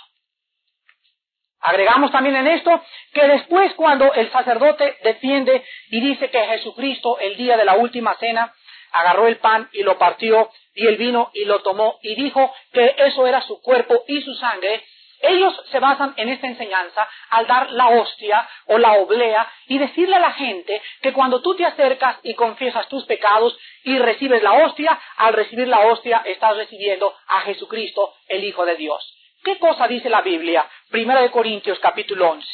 Agregamos también en esto que después, cuando el sacerdote defiende y dice que Jesucristo, el día de la última cena, agarró el pan y lo partió, y el vino y lo tomó, y dijo que eso era su cuerpo y su sangre, ellos se basan en esta enseñanza al dar la hostia o la oblea y decirle a la gente que cuando tú te acercas y confiesas tus pecados y recibes la hostia, al recibir la hostia estás recibiendo a Jesucristo, el Hijo de Dios. ¿Qué cosa dice la Biblia? Primera de Corintios capítulo once.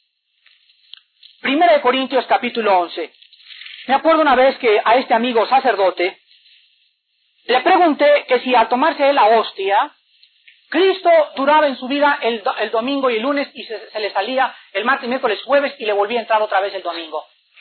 Primera de Corintios capítulo once. Me acuerdo una vez que a este amigo sacerdote le pregunté que si al tomarse la hostia, Cristo duraba en su vida el, do, el domingo y el lunes y se, se le salía el martes, miércoles, jueves y le volvía a entrar otra vez el domingo.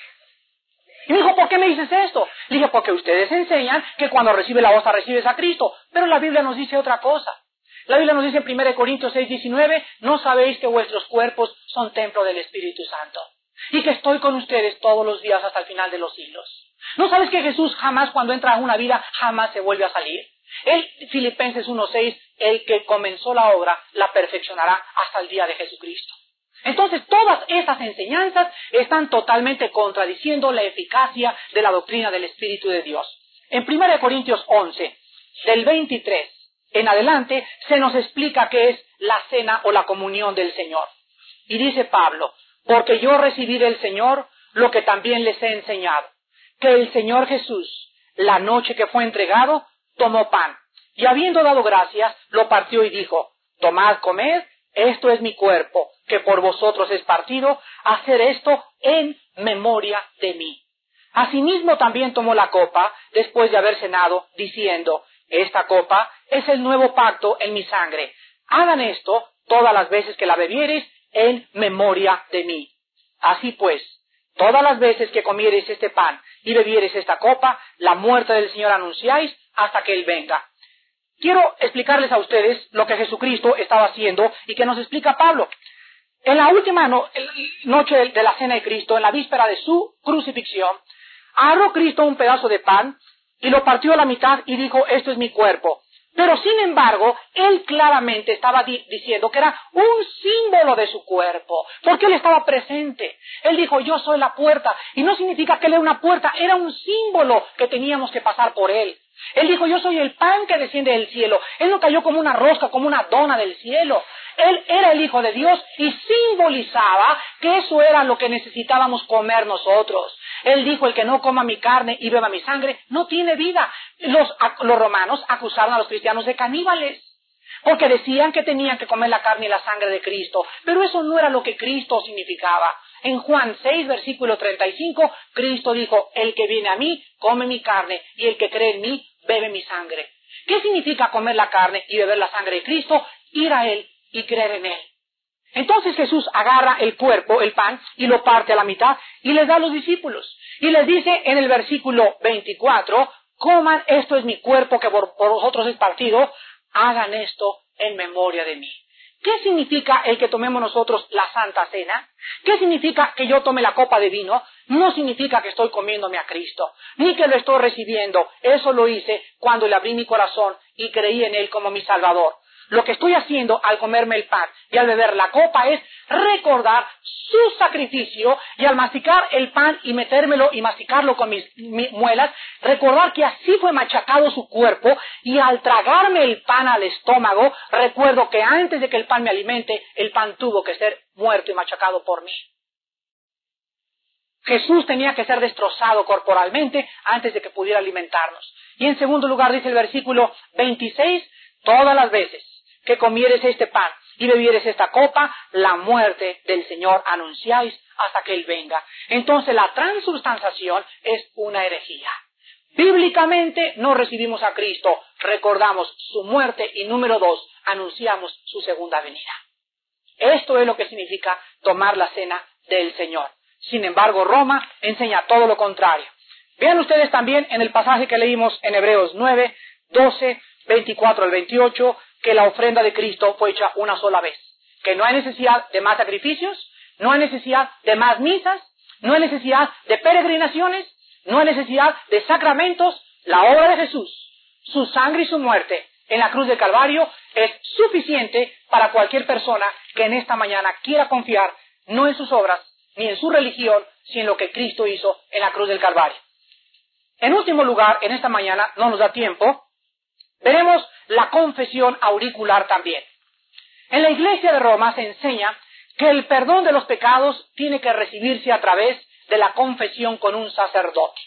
Y me dijo, ¿por qué me dices esto? Le dije, porque ustedes enseñan que cuando recibe la hostia recibes a Cristo, pero la Biblia nos dice otra cosa. La Biblia nos dice en Primera de Corintios seis, diecinueve, ¿no sabéis que vuestros cuerpos son templo del Espíritu Santo? Y que estoy con ustedes todos los días hasta el final de los siglos. ¿No sabes que Jesús jamás, cuando entra a una vida, jamás se vuelve a salir? Él, Filipenses uno seis, el que comenzó la obra, la perfeccionará hasta el día de Jesucristo. Entonces, todas esas enseñanzas están totalmente contradiciendo la eficacia de la doctrina del Espíritu de Dios. En Primera de Corintios once, del veintitrés en adelante, se nos explica qué es la cena o la comunión del Señor. Y dice Pablo, porque yo recibí del Señor lo que también les he enseñado, que el Señor Jesús, la noche que fue entregado, tomó pan, y habiendo dado gracias, lo partió y dijo, tomad, comed, esto es mi cuerpo, que por vosotros es partido, hacer esto en memoria de mí. Asimismo también tomó la copa, después de haber cenado, diciendo, esta copa es el nuevo pacto en mi sangre. Hagan esto todas las veces que la bebiereis en memoria de mí. Así pues, todas las veces que comiereis este pan y bebiereis esta copa, la muerte del Señor anunciáis hasta que Él venga. Quiero explicarles a ustedes lo que Jesucristo estaba haciendo y que nos explica Pablo. En la última no, noche de la cena de Cristo, en la víspera de su crucifixión, agarró Cristo un pedazo de pan y lo partió a la mitad y dijo, esto es mi cuerpo. Pero sin embargo, él claramente estaba di- diciendo que era un símbolo de su cuerpo, porque él estaba presente. Él dijo, yo soy la puerta, y no significa que él era una puerta, era un símbolo que teníamos que pasar por él. Él dijo, yo soy el pan que desciende del cielo. Él no cayó como una rosca, como una dona del cielo. Él era el Hijo de Dios y simbolizaba que eso era lo que necesitábamos comer nosotros. Él dijo, el que no coma mi carne y beba mi sangre, no tiene vida. Los, los romanos acusaron a los cristianos de caníbales, porque decían que tenían que comer la carne y la sangre de Cristo, pero eso no era lo que Cristo significaba. En Juan seis, versículo treinta y cinco, Cristo dijo, el que viene a mí, come mi carne, y el que cree en mí, bebe mi sangre. ¿Qué significa comer la carne y beber la sangre de Cristo? Ir a Él y creer en Él. Entonces Jesús agarra el cuerpo, el pan, y lo parte a la mitad, y les da a los discípulos. Y les dice en el versículo veinticuatro, coman, esto es mi cuerpo que por, por vosotros es partido, hagan esto en memoria de mí. ¿Qué significa el que tomemos nosotros la Santa Cena? ¿Qué significa que yo tome la copa de vino? No significa que estoy comiéndome a Cristo, ni que lo estoy recibiendo. Eso lo hice cuando le abrí mi corazón y creí en Él como mi Salvador. Lo que estoy haciendo al comerme el pan y al beber la copa es recordar su sacrificio, y al masticar el pan y metérmelo y masticarlo con mis, mis muelas, recordar que así fue machacado su cuerpo, y al tragarme el pan al estómago, recuerdo que antes de que el pan me alimente, el pan tuvo que ser muerto y machacado por mí. Jesús tenía que ser destrozado corporalmente antes de que pudiera alimentarnos. Y en segundo lugar dice el versículo veintiséis, todas las veces que comieres este pan y bebieres esta copa, la muerte del Señor anunciáis hasta que Él venga. Entonces la transubstanciación es una herejía. Bíblicamente no recibimos a Cristo, recordamos su muerte y número dos, anunciamos su segunda venida. Esto es lo que significa tomar la cena del Señor. Sin embargo, Roma enseña todo lo contrario. Vean ustedes también en el pasaje que leímos en Hebreos nueve, doce, veinticuatro al veintiocho, que la ofrenda de Cristo fue hecha una sola vez. Que no hay necesidad de más sacrificios, no hay necesidad de más misas, no hay necesidad de peregrinaciones, no hay necesidad de sacramentos. La obra de Jesús, su sangre y su muerte en la cruz del Calvario es suficiente para cualquier persona que en esta mañana quiera confiar no en sus obras ni en su religión, sino en lo que Cristo hizo en la cruz del Calvario. En último lugar, en esta mañana, no nos da tiempo, veremos la confesión auricular también. En la Iglesia de Roma se enseña que el perdón de los pecados tiene que recibirse a través de la confesión con un sacerdote.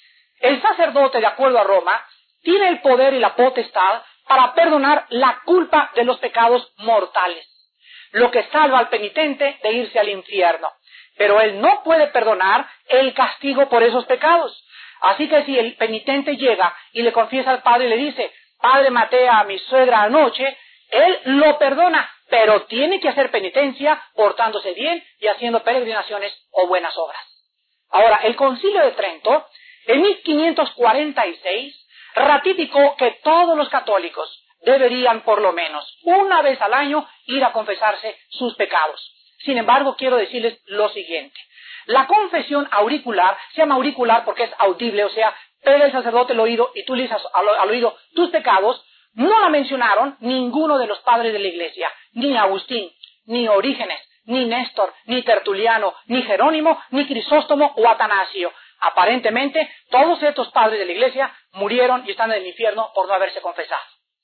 El sacerdote, de acuerdo a Roma, tiene el poder y la potestad para perdonar la culpa de los pecados mortales, lo que salva al penitente de irse al infierno. Pero él no puede perdonar el castigo por esos pecados. Así que si el penitente llega y le confiesa al padre y le dice, Padre, maté a mi suegra anoche, él lo perdona, pero tiene que hacer penitencia portándose bien y haciendo peregrinaciones o buenas obras. Ahora, el Concilio de Trento, en mil quinientos cuarenta y seis, ratificó que todos los católicos deberían por lo menos una vez al año ir a confesarse sus pecados. Sin embargo, quiero decirles lo siguiente. La confesión auricular se llama auricular porque es audible, o sea, pega el sacerdote el oído y tú le dices al, al oído tus pecados. No la mencionaron ninguno de los padres de la Iglesia, ni Agustín, ni Orígenes, ni Néstor, ni Tertuliano, ni Jerónimo, ni Crisóstomo o Atanasio. Aparentemente, todos estos padres de la Iglesia murieron y están en el infierno por no haberse confesado.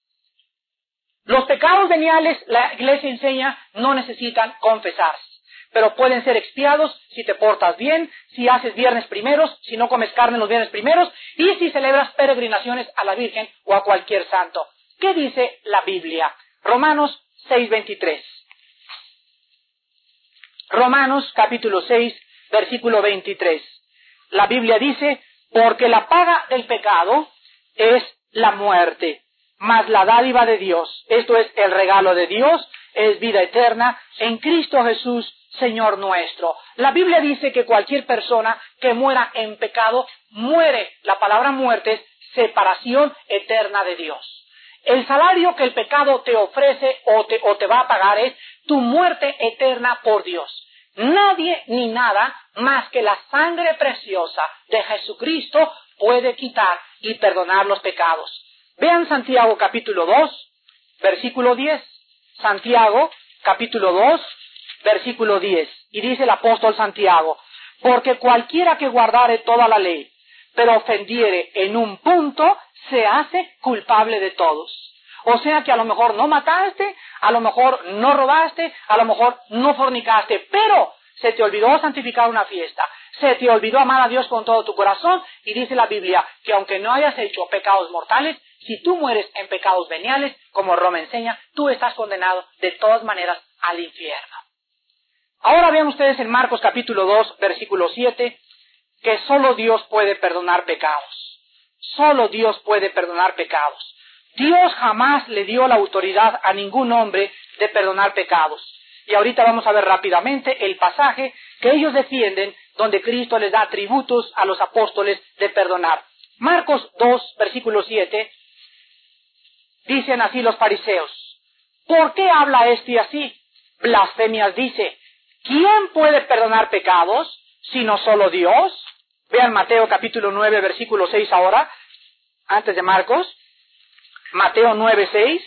Los pecados veniales, la Iglesia enseña, no necesitan confesarse, pero pueden ser expiados si te portas bien, si haces viernes primeros, si no comes carne los viernes primeros, y si celebras peregrinaciones a la Virgen o a cualquier santo. ¿Qué dice la Biblia? Romanos seis veintitrés. Romanos capítulo seis, versículo veintitrés. La Biblia dice, porque la paga del pecado es la muerte, mas la dádiva de Dios, esto es el regalo de Dios, es vida eterna en Cristo Jesús, Señor nuestro. La Biblia dice que cualquier persona que muera en pecado, muere. La palabra muerte es separación eterna de Dios. El salario que el pecado te ofrece o te, o te va a pagar es tu muerte eterna por Dios. Nadie ni nada más que la sangre preciosa de Jesucristo puede quitar y perdonar los pecados. Vean Santiago capítulo dos, versículo diez. Santiago capítulo dos, versículo diez. Y dice el apóstol Santiago, porque cualquiera que guardare toda la ley, pero ofendiere en un punto, se hace culpable de todos. O sea que a lo mejor no mataste, a lo mejor no robaste, a lo mejor no fornicaste, pero se te olvidó santificar una fiesta, se te olvidó amar a Dios con todo tu corazón, y dice la Biblia que aunque no hayas hecho pecados mortales, si tú mueres en pecados veniales, como Roma enseña, tú estás condenado de todas maneras al infierno. Ahora vean ustedes en Marcos capítulo dos, versículo siete, que solo Dios puede perdonar pecados. Solo Dios puede perdonar pecados. Dios jamás le dio la autoridad a ningún hombre de perdonar pecados. Y ahorita vamos a ver rápidamente el pasaje que ellos defienden, donde Cristo les da tributos a los apóstoles de perdonar. Marcos dos, versículo siete, dicen así los fariseos, ¿por qué habla este así? Blasfemias dice, ¿quién puede perdonar pecados sino solo Dios? Vean Mateo capítulo nueve, versículo seis ahora, antes de Marcos. Mateo nueve, seis.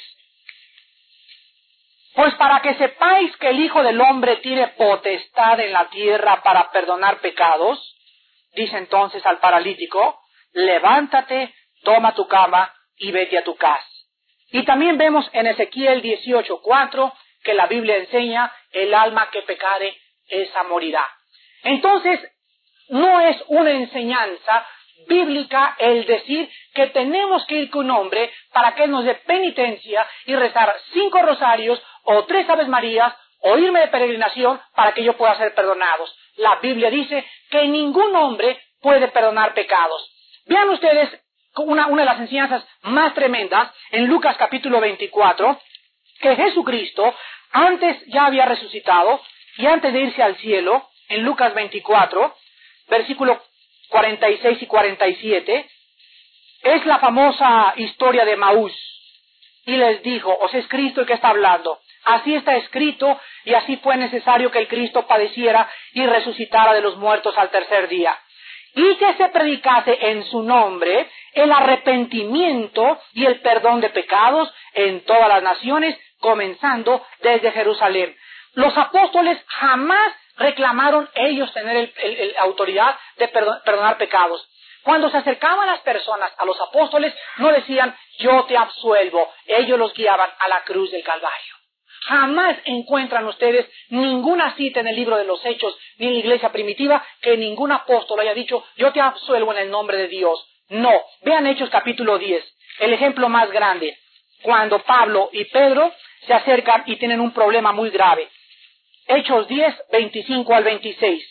Pues para que sepáis que el Hijo del Hombre tiene potestad en la tierra para perdonar pecados, dice entonces al paralítico, levántate, toma tu cama y vete a tu casa. Y también vemos en Ezequiel dieciocho, cuatro, que la Biblia enseña, el alma que pecare, esa morirá. Entonces, no es una enseñanza bíblica el decir que tenemos que ir con un hombre para que él nos dé penitencia y rezar cinco rosarios o tres Aves Marías o irme de peregrinación para que yo pueda ser perdonados. La Biblia dice que ningún hombre puede perdonar pecados. Vean ustedes una, una de las enseñanzas más tremendas en Lucas capítulo veinticuatro, que Jesucristo antes ya había resucitado y antes de irse al cielo, en Lucas veinticuatro, versículos cuarenta y seis y cuarenta y siete, es la famosa historia de Maús. Y les dijo, os es Cristo el que está hablando. Así está escrito, y así fue necesario que el Cristo padeciera y resucitara de los muertos al tercer día. Y que se predicase en su nombre el arrepentimiento y el perdón de pecados en todas las naciones, comenzando desde Jerusalén. Los apóstoles jamás reclamaron ellos tener el, el, el autoridad de perdon, perdonar pecados. Cuando se acercaban las personas a los apóstoles, no decían, yo te absuelvo. Ellos los guiaban a la cruz del Calvario. Jamás encuentran ustedes ninguna cita en el libro de los Hechos, ni en la iglesia primitiva, que ningún apóstol haya dicho, yo te absuelvo en el nombre de Dios. No. Vean Hechos capítulo diez, el ejemplo más grande. Cuando Pablo y Pedro se acercan y tienen un problema muy grave. Hechos diez, veinticinco al veintiséis.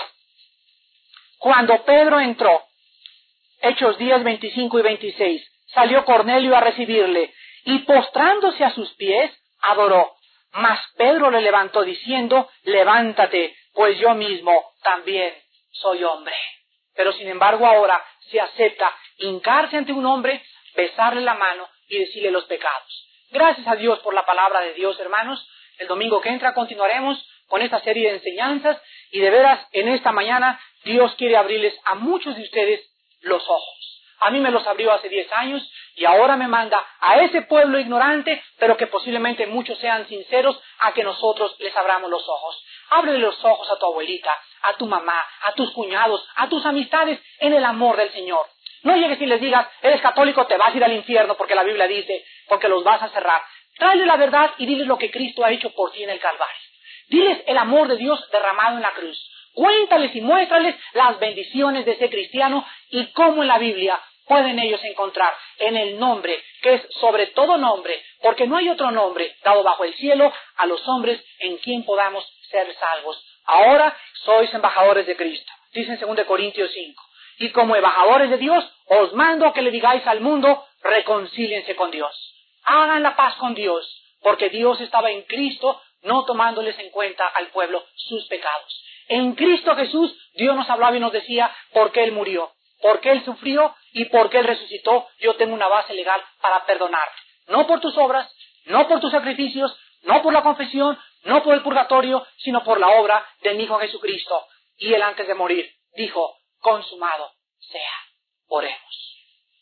Cuando Pedro entró, Hechos diez, veinticinco y veintiséis, salió Cornelio a recibirle, y postrándose a sus pies, adoró. Mas Pedro le levantó diciendo, levántate, pues yo mismo también soy hombre. Pero sin embargo ahora se acepta hincarse ante un hombre, besarle la mano y decirle los pecados. Gracias a Dios por la palabra de Dios, hermanos. El domingo que entra continuaremos con esta serie de enseñanzas y de veras en esta mañana Dios quiere abrirles a muchos de ustedes los ojos. A mí me los abrió hace diez años y ahora me manda a ese pueblo ignorante, pero que posiblemente muchos sean sinceros, a que nosotros les abramos los ojos. Ábrele los ojos a tu abuelita, a tu mamá, a tus cuñados, a tus amistades en el amor del Señor. No llegues y les digas, eres católico, te vas a ir al infierno porque la Biblia dice, porque los vas a cerrar. Tráele la verdad y diles lo que Cristo ha hecho por ti en el Calvario. Diles el amor de Dios derramado en la cruz. Cuéntales y muéstrales las bendiciones de ese cristiano y cómo en la Biblia pueden ellos encontrar en el nombre que es sobre todo nombre, porque no hay otro nombre dado bajo el cielo a los hombres en quien podamos ser salvos. Ahora sois embajadores de Cristo, dice en segunda Corintios cinco. Y como embajadores de Dios, os mando a que le digáis al mundo, reconcíliense con Dios. Hagan la paz con Dios, porque Dios estaba en Cristo, no tomándoles en cuenta al pueblo sus pecados. En Cristo Jesús, Dios nos hablaba y nos decía por qué Él murió, por qué Él sufrió y por qué Él resucitó. Yo tengo una base legal para perdonarte. No por tus obras, no por tus sacrificios, no por la confesión, no por el purgatorio, sino por la obra de mi Hijo Jesucristo. Y Él antes de morir dijo, consumado sea. Oremos.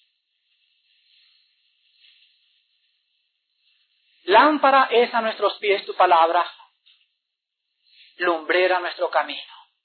Lámpara es a nuestros pies tu palabra, lumbrera nuestro camino.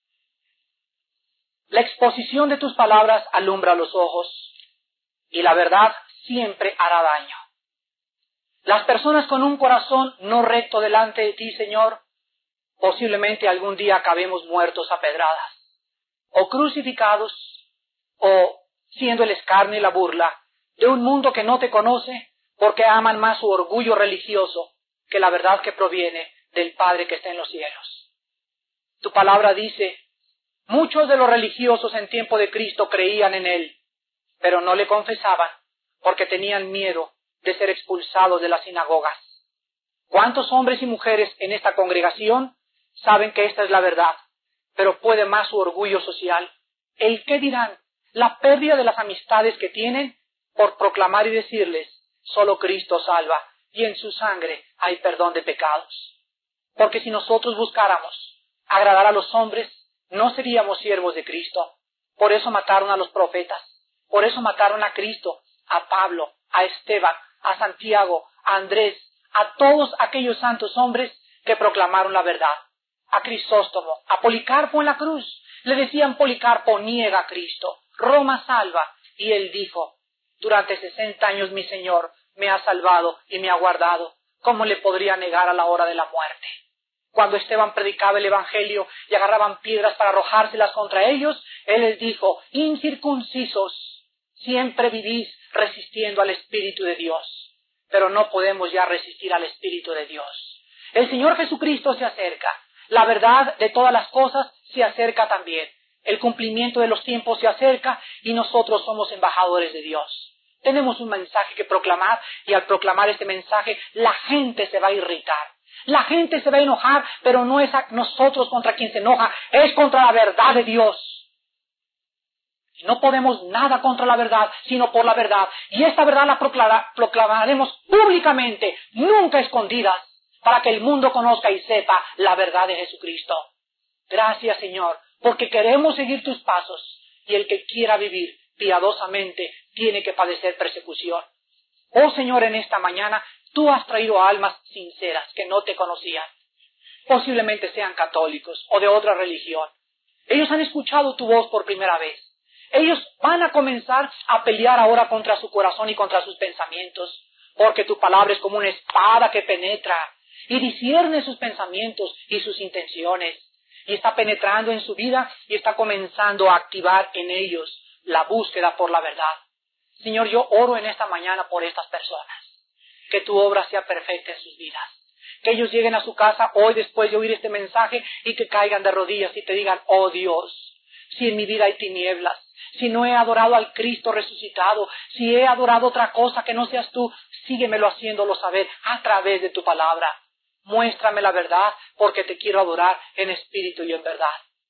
La exposición de tus palabras alumbra los ojos y la verdad siempre hará daño. Las personas con un corazón no recto delante de ti, Señor, posiblemente algún día acabemos muertos a pedradas, o crucificados, o siendo el escarnio y la burla de un mundo que no te conoce, porque aman más su orgullo religioso que la verdad que proviene del Padre que está en los cielos. Tu palabra dice, muchos de los religiosos en tiempo de Cristo creían en Él, pero no le confesaban porque tenían miedo de ser expulsados de las sinagogas. ¿Cuántos hombres y mujeres en esta congregación saben que esta es la verdad, pero puede más su orgullo social? ¿El qué dirán? La pérdida de las amistades que tienen por proclamar y decirles, solo Cristo salva, y en su sangre hay perdón de pecados. Porque si nosotros buscáramos agradar a los hombres, no seríamos siervos de Cristo. Por eso mataron a los profetas, por eso mataron a Cristo, a Pablo, a Esteban, a Santiago, a Andrés, a todos aquellos santos hombres que proclamaron la verdad. A Crisóstomo, a Policarpo en la cruz, le decían, Policarpo niega a Cristo, Roma salva, y él dijo, durante sesenta años mi Señor me ha salvado y me ha guardado. ¿Cómo le podría negar a la hora de la muerte? Cuando Esteban predicaba el Evangelio y agarraban piedras para arrojárselas contra ellos, él les dijo, incircuncisos, siempre vivís resistiendo al Espíritu de Dios, pero no podemos ya resistir al Espíritu de Dios. El Señor Jesucristo se acerca, la verdad de todas las cosas se acerca también. El cumplimiento de los tiempos se acerca y nosotros somos embajadores de Dios. Tenemos un mensaje que proclamar y al proclamar este mensaje la gente se va a irritar. La gente se va a enojar, pero no es a nosotros contra quien se enoja, es contra la verdad de Dios. No podemos nada contra la verdad, sino por la verdad. Y esta verdad la proclara, proclamaremos públicamente, nunca escondidas, para que el mundo conozca y sepa la verdad de Jesucristo. Gracias, Señor, porque queremos seguir tus pasos, y el que quiera vivir piadosamente tiene que padecer persecución. Oh Señor, en esta mañana tú has traído almas sinceras que no te conocían. Posiblemente sean católicos o de otra religión. Ellos han escuchado tu voz por primera vez. Ellos van a comenzar a pelear ahora contra su corazón y contra sus pensamientos, porque tu palabra es como una espada que penetra y discierne sus pensamientos y sus intenciones, y está penetrando en su vida y está comenzando a activar en ellos la búsqueda por la verdad. Señor, yo oro en esta mañana por estas personas, que tu obra sea perfecta en sus vidas, que ellos lleguen a su casa hoy después de oír este mensaje y que caigan de rodillas y te digan, oh Dios, si en mi vida hay tinieblas, si no he adorado al Cristo resucitado, si he adorado otra cosa que no seas tú, síguemelo haciéndolo saber a través de tu palabra. Muéstrame la verdad porque te quiero adorar en espíritu y en verdad.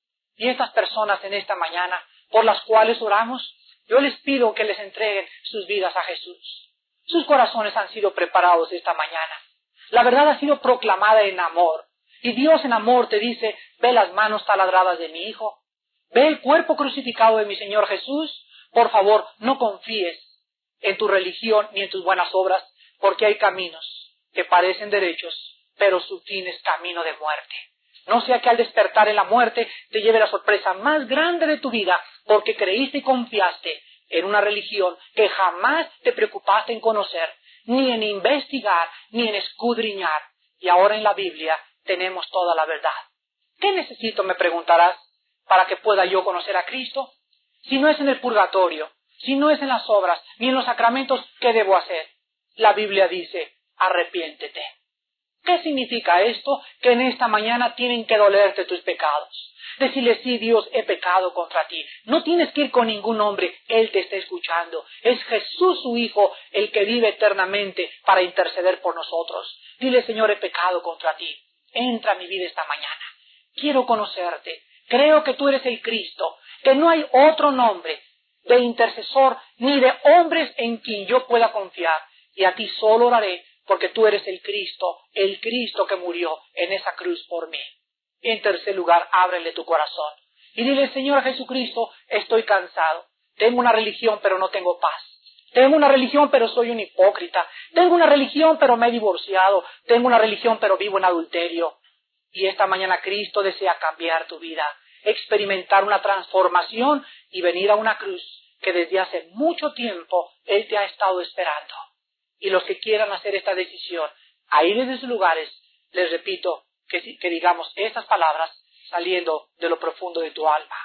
Y estas personas en esta mañana, por las cuales oramos, yo les pido que les entreguen sus vidas a Jesús. Sus corazones han sido preparados esta mañana. La verdad ha sido proclamada en amor. Y Dios en amor te dice, ve las manos taladradas de mi Hijo. Ve el cuerpo crucificado de mi Señor Jesús. Por favor, no confíes en tu religión ni en tus buenas obras, porque hay caminos que parecen derechos, pero su fin es camino de muerte. No sea que al despertar en la muerte te lleve la sorpresa más grande de tu vida, porque creíste y confiaste en una religión que jamás te preocupaste en conocer, ni en investigar, ni en escudriñar. Y ahora en la Biblia tenemos toda la verdad. ¿Qué necesito, me preguntarás, para que pueda yo conocer a Cristo? Si no es en el purgatorio, si no es en las obras, ni en los sacramentos, ¿qué debo hacer? La Biblia dice, arrepiéntete. ¿Qué significa esto? Que en esta mañana tienen que dolerte tus pecados. Decirle, sí, Dios, he pecado contra ti. No tienes que ir con ningún hombre, Él te está escuchando. Es Jesús, su Hijo, el que vive eternamente para interceder por nosotros. Dile, Señor, he pecado contra ti. Entra a mi vida esta mañana. Quiero conocerte. Creo que tú eres el Cristo, que no hay otro nombre de intercesor ni de hombres en quien yo pueda confiar. Y a ti solo oraré, porque tú eres el Cristo, el Cristo que murió en esa cruz por mí. En tercer lugar, ábrele tu corazón y dile, Señor Jesucristo, estoy cansado. Tengo una religión, pero no tengo paz. Tengo una religión, pero soy un hipócrita. Tengo una religión, pero me he divorciado. Tengo una religión, pero vivo en adulterio. Y esta mañana Cristo desea cambiar tu vida, experimentar una transformación y venir a una cruz que desde hace mucho tiempo Él te ha estado esperando. Y los que quieran hacer esta decisión, ahí desde sus lugares, les repito que, que digamos estas palabras saliendo de lo profundo de tu alma.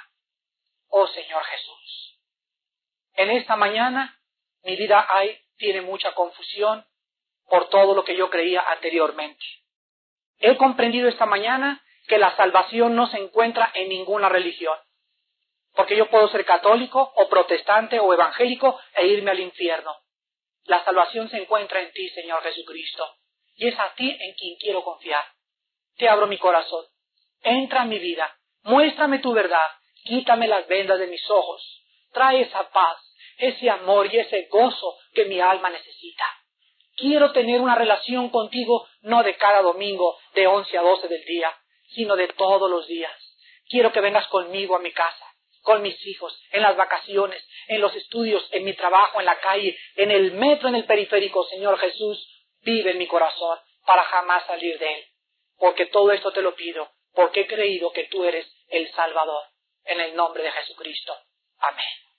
Oh Señor Jesús, en esta mañana mi vida hay, tiene mucha confusión por todo lo que yo creía anteriormente. He comprendido esta mañana que la salvación no se encuentra en ninguna religión, porque yo puedo ser católico o protestante o evangélico e irme al infierno. La salvación se encuentra en ti, Señor Jesucristo, y es a ti en quien quiero confiar. Te abro mi corazón, entra en mi vida, muéstrame tu verdad, quítame las vendas de mis ojos, trae esa paz, ese amor y ese gozo que mi alma necesita. Quiero tener una relación contigo no de cada domingo de once a doce del día, sino de todos los días. Quiero que vengas conmigo a mi casa, con mis hijos, en las vacaciones, en los estudios, en mi trabajo, en la calle, en el metro, en el periférico. Señor Jesús, vive en mi corazón para jamás salir de él. Porque todo esto te lo pido, porque he creído que tú eres el Salvador. En el nombre de Jesucristo. Amén.